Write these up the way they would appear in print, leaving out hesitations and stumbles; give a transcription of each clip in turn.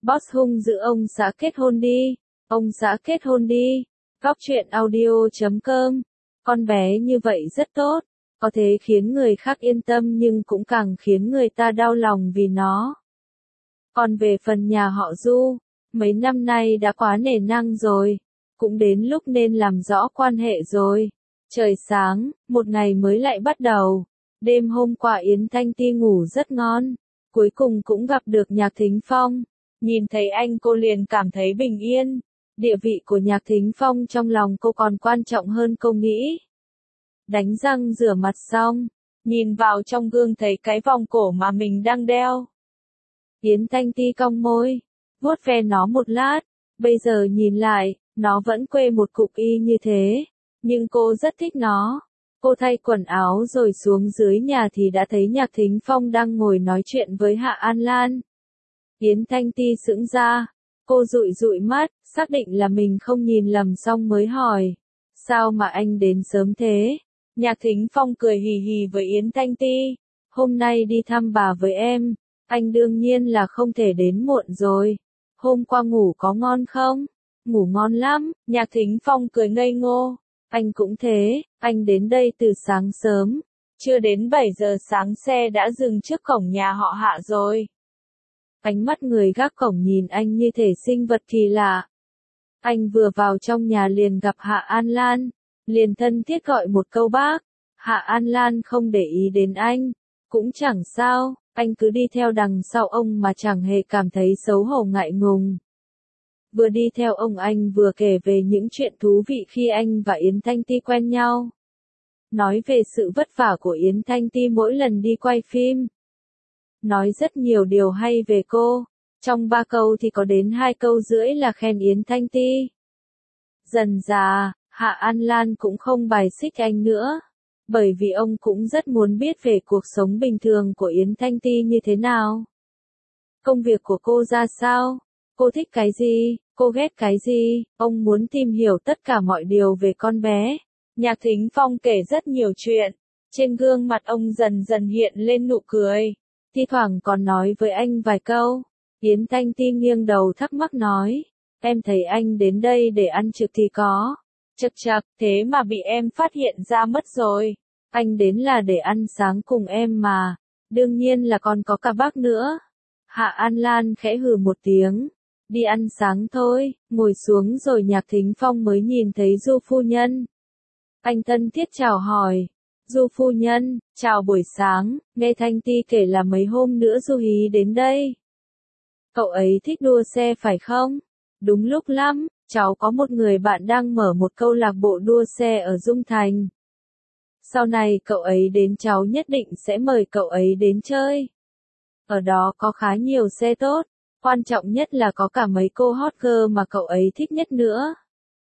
Boss hung dữ ông xã kết hôn đi. Ông xã kết hôn đi. Góc truyện audio.com. Con bé như vậy rất tốt. Có thể khiến người khác yên tâm nhưng cũng càng khiến người ta đau lòng vì nó. Còn về phần nhà họ Du, mấy năm nay đã quá nể nang rồi. Cũng đến lúc nên làm rõ quan hệ rồi. Trời sáng, một ngày mới lại bắt đầu. Đêm hôm qua Yến Thanh Ti ngủ rất ngon. Cuối cùng cũng gặp được Nhạc Thính Phong. Nhìn thấy anh cô liền cảm thấy bình yên. Địa vị của Nhạc Thính Phong trong lòng cô còn quan trọng hơn cô nghĩ. Đánh răng rửa mặt xong, nhìn vào trong gương thấy cái vòng cổ mà mình đang đeo. Yến Thanh Ti cong môi, vuốt ve nó một lát, bây giờ nhìn lại, nó vẫn quê một cục y như thế, nhưng cô rất thích nó. Cô thay quần áo rồi xuống dưới nhà thì đã thấy Nhạc Thính Phong đang ngồi nói chuyện với Hạ An Lan. Yến Thanh Ti sững ra, cô dụi dụi mắt, xác định là mình không nhìn lầm xong mới hỏi, sao mà anh đến sớm thế? Nhạc Thính Phong cười hì hì với Yến Thanh Ti, hôm nay đi thăm bà với em, anh đương nhiên là không thể đến muộn rồi. Hôm qua ngủ có ngon không? Ngủ ngon lắm, Nhạc Thính Phong cười ngây ngô, anh cũng thế, anh đến đây từ sáng sớm, chưa đến 7 giờ sáng xe đã dừng trước cổng nhà họ Hạ rồi. Ánh mắt người gác cổng nhìn anh như thể sinh vật kỳ lạ. Anh vừa vào trong nhà liền gặp Hạ An Lan, liền thân thiết gọi một câu bác. Hạ An Lan không để ý đến anh, cũng chẳng sao, anh cứ đi theo đằng sau ông mà chẳng hề cảm thấy xấu hổ ngại ngùng. Vừa đi theo ông anh vừa kể về những chuyện thú vị khi anh và Yến Thanh Ti quen nhau. Nói về sự vất vả của Yến Thanh Ti mỗi lần đi quay phim. Nói rất nhiều điều hay về cô, trong 3 câu thì có đến 2 câu rưỡi là khen Yến Thanh Ti. Dần dà, Hạ An Lan cũng không bài xích anh nữa, bởi vì ông cũng rất muốn biết về cuộc sống bình thường của Yến Thanh Ti như thế nào. Công việc của cô ra sao? Cô thích cái gì? Cô ghét cái gì? Ông muốn tìm hiểu tất cả mọi điều về con bé. Nhạc Thính Phong kể rất nhiều chuyện, trên gương mặt ông dần dần hiện lên nụ cười, thi thoảng còn nói với anh vài câu. Yến Thanh Ti nghiêng đầu thắc mắc nói, em thấy anh đến đây để ăn trực thì có. Chậc chậc, thế mà bị em phát hiện ra mất rồi. Anh đến là để ăn sáng cùng em mà, đương nhiên là còn có cả bác nữa. Hạ An Lan khẽ hừ một tiếng, đi ăn sáng thôi, ngồi xuống rồi Nhạc Thính Phong mới nhìn thấy Du phu nhân. Anh thân thiết chào hỏi, Du phu nhân, chào buổi sáng, nghe Thanh Ti kể là mấy hôm nữa Du Hí đến đây. Cậu ấy thích đua xe phải không? Đúng lúc lắm, cháu có một người bạn đang mở một câu lạc bộ đua xe ở Dung Thành. Sau này cậu ấy đến cháu nhất định sẽ mời cậu ấy đến chơi. Ở đó có khá nhiều xe tốt, quan trọng nhất là có cả mấy cô hot girl mà cậu ấy thích nhất nữa.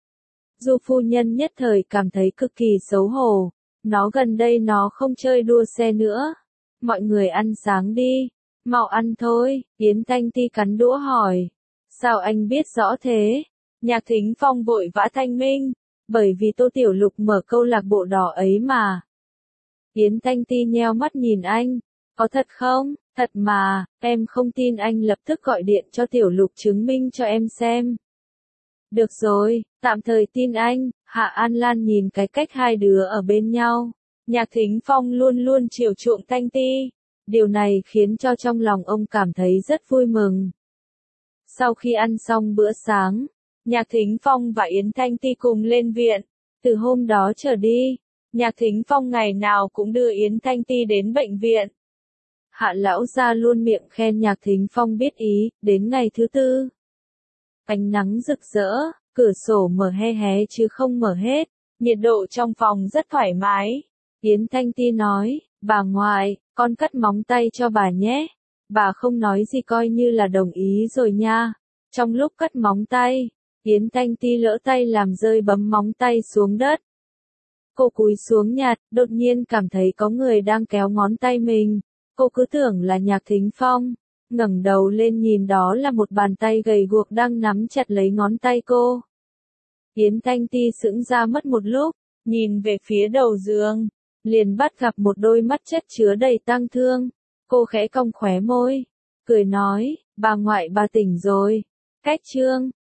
Du phu nhân nhất thời cảm thấy cực kỳ xấu hổ, nó gần đây nó không chơi đua xe nữa. Mọi người ăn sáng đi, mau ăn thôi, Yến Thanh Ti cắn đũa hỏi. Sao anh biết rõ thế? Nhạc Thính Phong vội vã thanh minh, bởi vì Tô Tiểu Lục mở câu lạc bộ đỏ ấy mà. Yến Thanh Ti nheo mắt nhìn anh, có thật không? Thật mà, em không tin anh lập tức gọi điện cho Tiểu Lục chứng minh cho em xem. Được rồi, tạm thời tin anh. Hạ An Lan nhìn cái cách hai đứa ở bên nhau. Nhạc Thính Phong luôn luôn chiều chuộng Thanh Ti. Điều này khiến cho trong lòng ông cảm thấy rất vui mừng. Sau khi ăn xong bữa sáng, Nhạc Thính Phong và Yến Thanh Ti cùng lên viện. Từ hôm đó trở đi, Nhạc Thính Phong ngày nào cũng đưa Yến Thanh Ti đến bệnh viện. Hạ lão gia luôn miệng khen Nhạc Thính Phong biết ý. Đến ngày thứ 4, ánh nắng rực rỡ, cửa sổ mở hé hé chứ không mở hết, nhiệt độ trong phòng rất thoải mái. Yến Thanh Ti nói, bà ngoại, con cắt móng tay cho bà nhé. Bà không nói gì coi như là đồng ý rồi nha. Trong lúc cắt móng tay, Yến Thanh Ti lỡ tay làm rơi bấm móng tay xuống đất. Cô cúi xuống nhặt, đột nhiên cảm thấy có người đang kéo ngón tay mình. Cô cứ tưởng là Nhạc Thính Phong, ngẩng đầu lên nhìn đó là một bàn tay gầy guộc đang nắm chặt lấy ngón tay cô. Yến Thanh Ti sững ra mất một lúc, nhìn về phía đầu giường, liền bắt gặp một đôi mắt chất chứa đầy tang thương. Cô khẽ cong khóe môi, cười nói, Bà ngoại bà tỉnh rồi. Cách chương